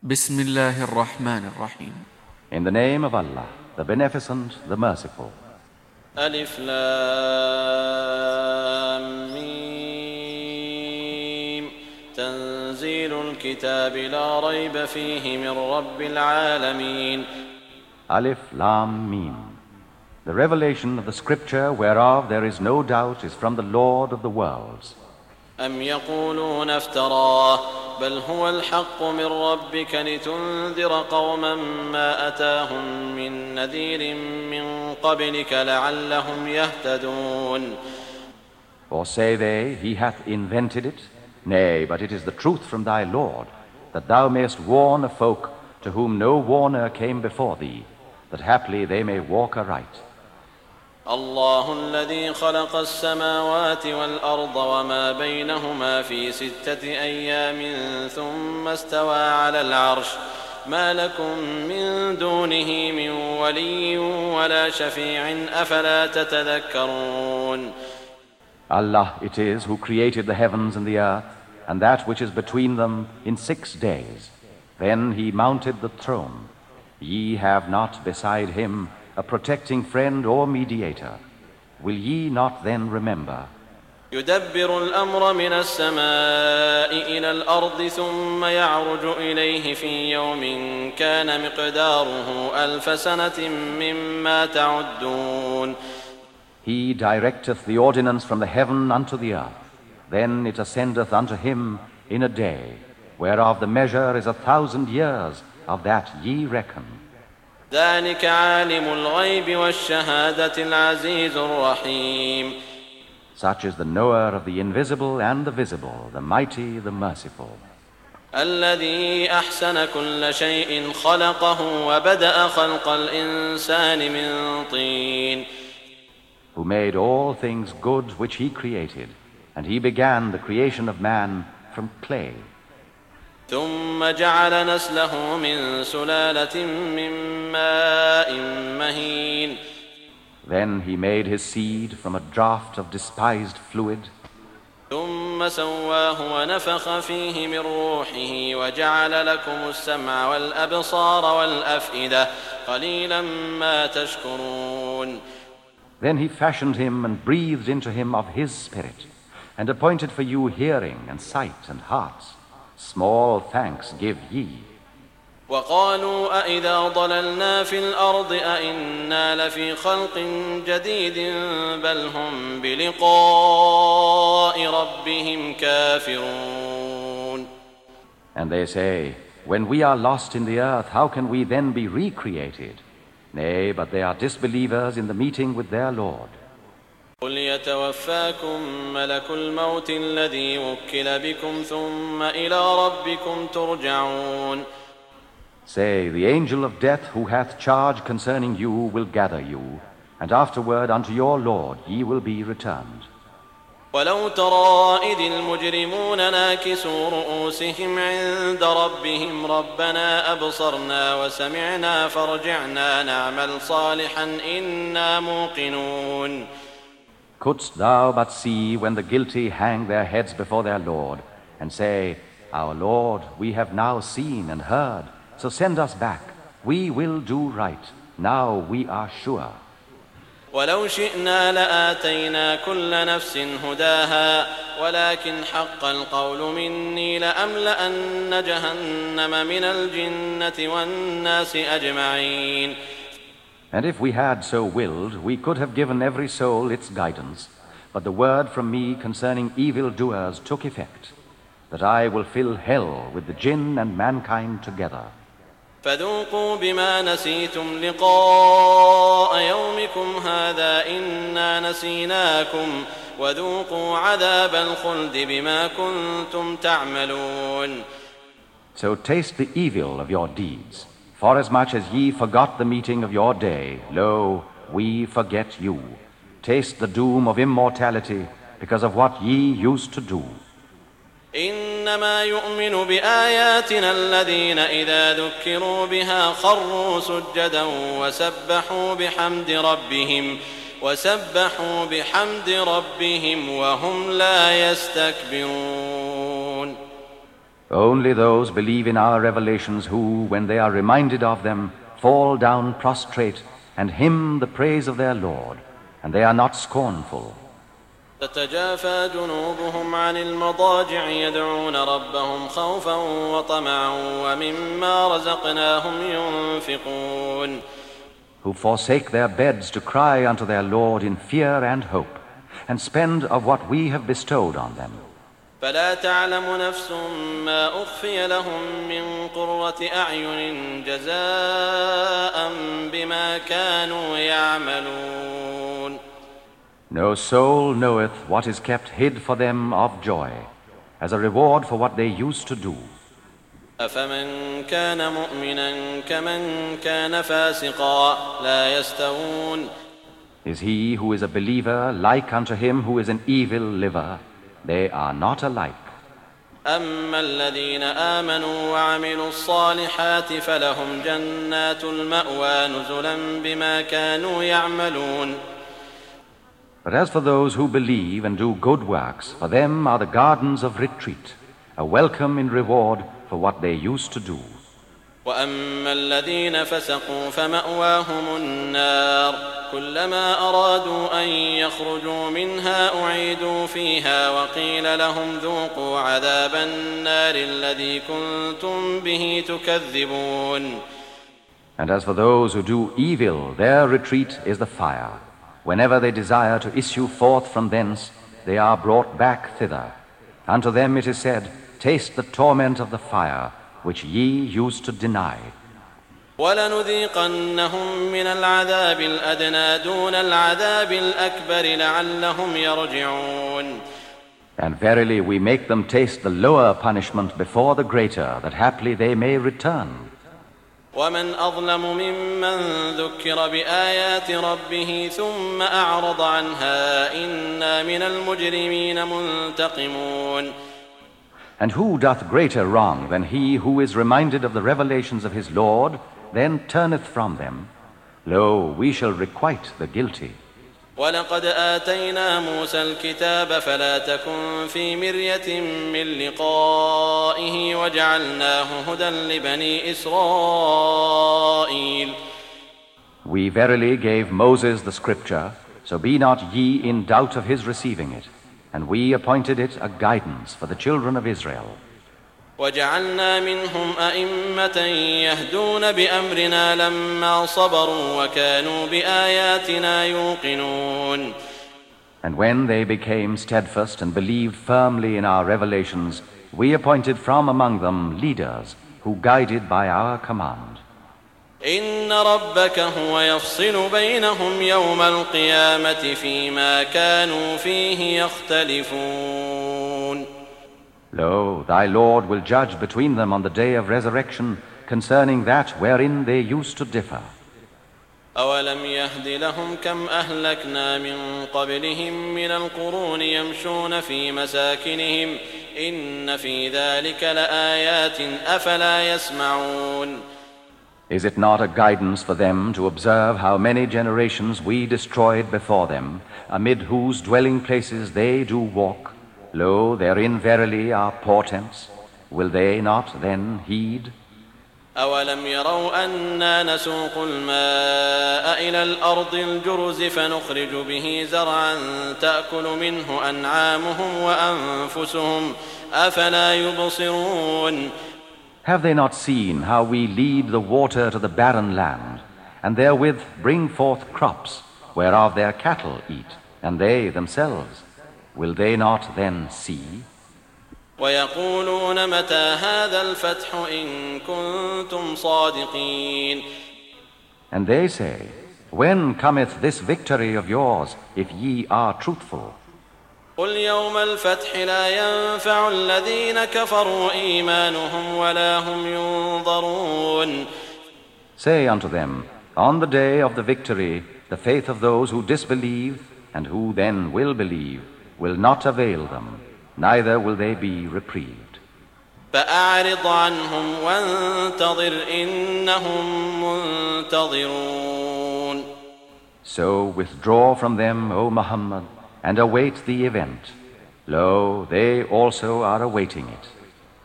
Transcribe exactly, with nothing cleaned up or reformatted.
Bismillahir Rahmanir Rahim. In the name of Allah, the Beneficent, the Merciful. Alif Lam Mim. Tanzilul Kitabi la rayba fihi min Rabbil Alameen. Alif Lam Mim. The revelation of the scripture whereof there is no doubt is from the Lord of the worlds. أم يقولون افتراه بل هو الحق من ربك لتنذر قوما ما أتاهم من نذير من قبلك لعلهم يهتدون. Or say they, he hath invented it? Nay, but it is the truth from thy Lord, that thou mayest warn a folk to whom no warner came before thee, that haply they may walk aright. الله الذي خلق السماوات والأرض وما بينهما في ستة أيام ثم استوى على العرش ما لكم من دونه من ولي ولا شفيع أفلا تتذكرون. Allah it is who created the heavens and the earth and that which is between them in six days. Then he mounted the throne. Ye have not beside him a protecting friend or mediator. Will ye not then remember? يدبر الأمر من السماء إلى الأرض ثم يعرج إليه في يوم كان مقداره ألف سنة مما تعدون. He directeth the ordinance from the heaven unto the earth. Then it ascendeth unto him in a day, whereof the measure is a thousand years of that ye reckon. ذلك عالم الغيب والشهادة العزيز الرحيم. Such is the knower of the invisible and the visible, the mighty, the merciful. الذي أحسن كل شيء خلقه وبدأ خلق الإنسان من طين. Who made all things good which he created, and he began the creation of man from clay. ثم جعل نسله من سلالة من ماء مهين. Then he made his seed from a draught of despised fluid. ثم سواه ونفخ فيه من روحه وجعل لكم السمع والأبصار والأفئدة قليلا ما تشكرون. Then he fashioned him and breathed into him of his spirit, and appointed for you hearing and sight and hearts. Small thanks give ye. وقالوا أإذا ضللنا في الأرض أإنا لفي خلق جديد بل هم بلقاء ربهم كافرون. And they say, when we are lost in the earth, how can we then be recreated? Nay, but they are disbelievers in the meeting with their Lord. قل يتوفاكم ملك الموت الذي وكل بكم ثم إلى ربكم ترجعون. Say, the angel of death who hath charge concerning you will gather you, and afterward unto your Lord ye will be returned. ولو ترى إذ المجرمون ناكسوا رؤوسهم عند ربهم ربنا أبصرنا وسمعنا فارجعنا نعمل صالحا إنا موقنون. Couldst thou but see when the guilty hang their heads before their Lord, and say, Our Lord, we have now seen and heard, so send us back. We will do right. Now we are sure. ولو شئنا لآتينا كل نفس هداها ولكن حق القول مني لأملأن جهنم من الجنة والناس أجمعين. And if we had so willed, we could have given every soul its guidance. But the word from me concerning evildoers took effect, that I will fill hell with the jinn and mankind together. فذوقوا بما نسيتم لقاء يومكم هذا إنا نسيناكم وذوقوا عذاب الخلد بما كنتم تعملون. So taste the evil of your deeds. Forasmuch as ye forgot the meeting of your day, lo, we forget you. Taste the doom of immortality because of what ye used to do. إنما يؤمن بآياتنا الذين إذا ذكروا بها خروا سجدا وسبحوا بحمد ربهم وسبحوا بحمد ربهم وهم لا يستكبرون. Only those believe in our revelations who, when they are reminded of them, fall down prostrate and hymn the praise of their Lord, and they are not scornful. تتجافى جنوبهم عن المضاجع يدعون ربهم خوفا وطمعا ومما رزقناهم ينفقون. Who forsake their beds to cry unto their Lord in fear and hope, and spend of what we have bestowed on them. فلا تعلم نفس ما أخفي لهم من قرة أعين جزاء بما كانوا يعملون. No soul knoweth what is kept hid for them of joy, as a reward for what they used to do. أفمن كان مؤمنا كمن كان فاسقا لا يستوون. Is he who is a believer like unto him who is an evil liver? They are not alike. أما الذين آمنوا وعملوا الصالحات فلهم جنات المأوى نزلا بما كانوا يعملون. But as for those who believe and do good works, for them are the gardens of retreat, a welcome in reward for what they used to do. وأما الذين فسقوا فمأواهم النار كلما أرادوا أن يخرجوا منها أعيدوا فيها وقيل لهم ذوقوا عذاب النار الذي كنتم به تكذبون. And as for those who do evil, their retreat is the fire. Whenever they desire to issue forth from thence, they are brought back thither. Unto them it is said, taste the torment of the fire, which ye used to deny. وَلَنُذِيقَنَّهُم مِّنَ الْعَذَابِ الْأَدْنَىٰ دُونَ الْعَذَابِ الْأَكْبَرِ لَعَلَّهُمْ يَرْجِعُونَ. And verily we make them taste the lower punishment before the greater, that haply they may return. وَمَنْ أَظْلَمُ مِمَّنْ ذُكِّرَ بِآيَاتِ رَبِّهِ ثُمَّ أَعْرَضَ عَنْهَا إِنَّا مِنَ الْمُجْرِمِينَ مُنْتَقِمُونَ. And who doth greater wrong than he who is reminded of the revelations of his Lord, then turneth from them? Lo, we shall requite the guilty. وَلَقَدْ آتَيْنَا مُوسَى الْكِتَابَ فَلَا تَكُنْ فِي مِرْيَةٍ مِّن لِقَائِهِ وَجَعَلْنَاهُ هُدًى لِبَنِي إِسْرَائِيلَ. We verily gave Moses the scripture, so be not ye in doubt of his receiving it. And we appointed it a guidance for the children of Israel. وَجَعَلْنَا مِنْهُمْ أَئِمَّةً يَهْدُونَ بِأَمْرِنَا لَمَّا صَبَرُوا وَكَانُوا بِآيَاتِنَا يُوقِنُونَ. And when they became steadfast and believed firmly in our revelations, we appointed from among them leaders who guided by our command. إِنَّ رَبَّكَ هُوَ يَفْصِلُ بَيْنَهُمْ يَوْمَ الْقِيَامَةِ فِيمَا كَانُوا فِيهِ يَخْتَلِفُونَ. Lo, thy Lord will judge between them on the day of resurrection concerning that wherein they used to differ. أَوَلَمْ يَهْدِ لَهُمْ كَمْ أَهْلَكْنَا مِنْ قَبْلِهِمْ مِنَ الْقُرُونِ يَمْشُونَ فِي مَسَاكِنِهِمْ إِنَّ فِي ذَلِكَ لَآيَاتٍ أَفَلَا يَسْمَعُونَ. Is it not a guidance for them to observe how many generations we destroyed before them, amid whose dwelling places they do walk? Lo, therein verily are portents. Will they not then heed? أَوَلَمْ يَرَوْا أَنَّا نَسُوقُ الْمَاءَ إِلَى الْأَرْضِ الْجُرُزِ فَنُخْرِجُ بِهِ زَرْعًا تَأْكُلُ مِنْهُ أَنْعَامُهُمْ وَأَنْفُسُهُمْ أَفَلَا يُبْصِرُونَ. Have they not seen how we lead the water to the barren land, and therewith bring forth crops, whereof their cattle eat, and they themselves? Will they not then see? وَيَقُولُونَ مَتَى هَذَا الْفَتْحُ إِن كُنتُمْ صَادِقِينَ. And they say, when cometh this victory of yours, if ye are truthful? قُلْ يَوْمَ الْفَتْحِ لَا يَنْفَعُ الَّذِينَ كَفَرُوا إِيمَانُهُمْ وَلَا هُمْ يُنظَرُونَ. Say unto them, on the day of the victory, the faith of those who disbelieve, and who then will believe, will not avail them, neither will they be reprieved. فَأَعْرِضْ عَنْهُمْ وَانْتَظِرْ إِنَّهُمْ مُنْتَظِرُونَ. So withdraw from them, O Muhammad, and await the event. Lo, they also are awaiting it.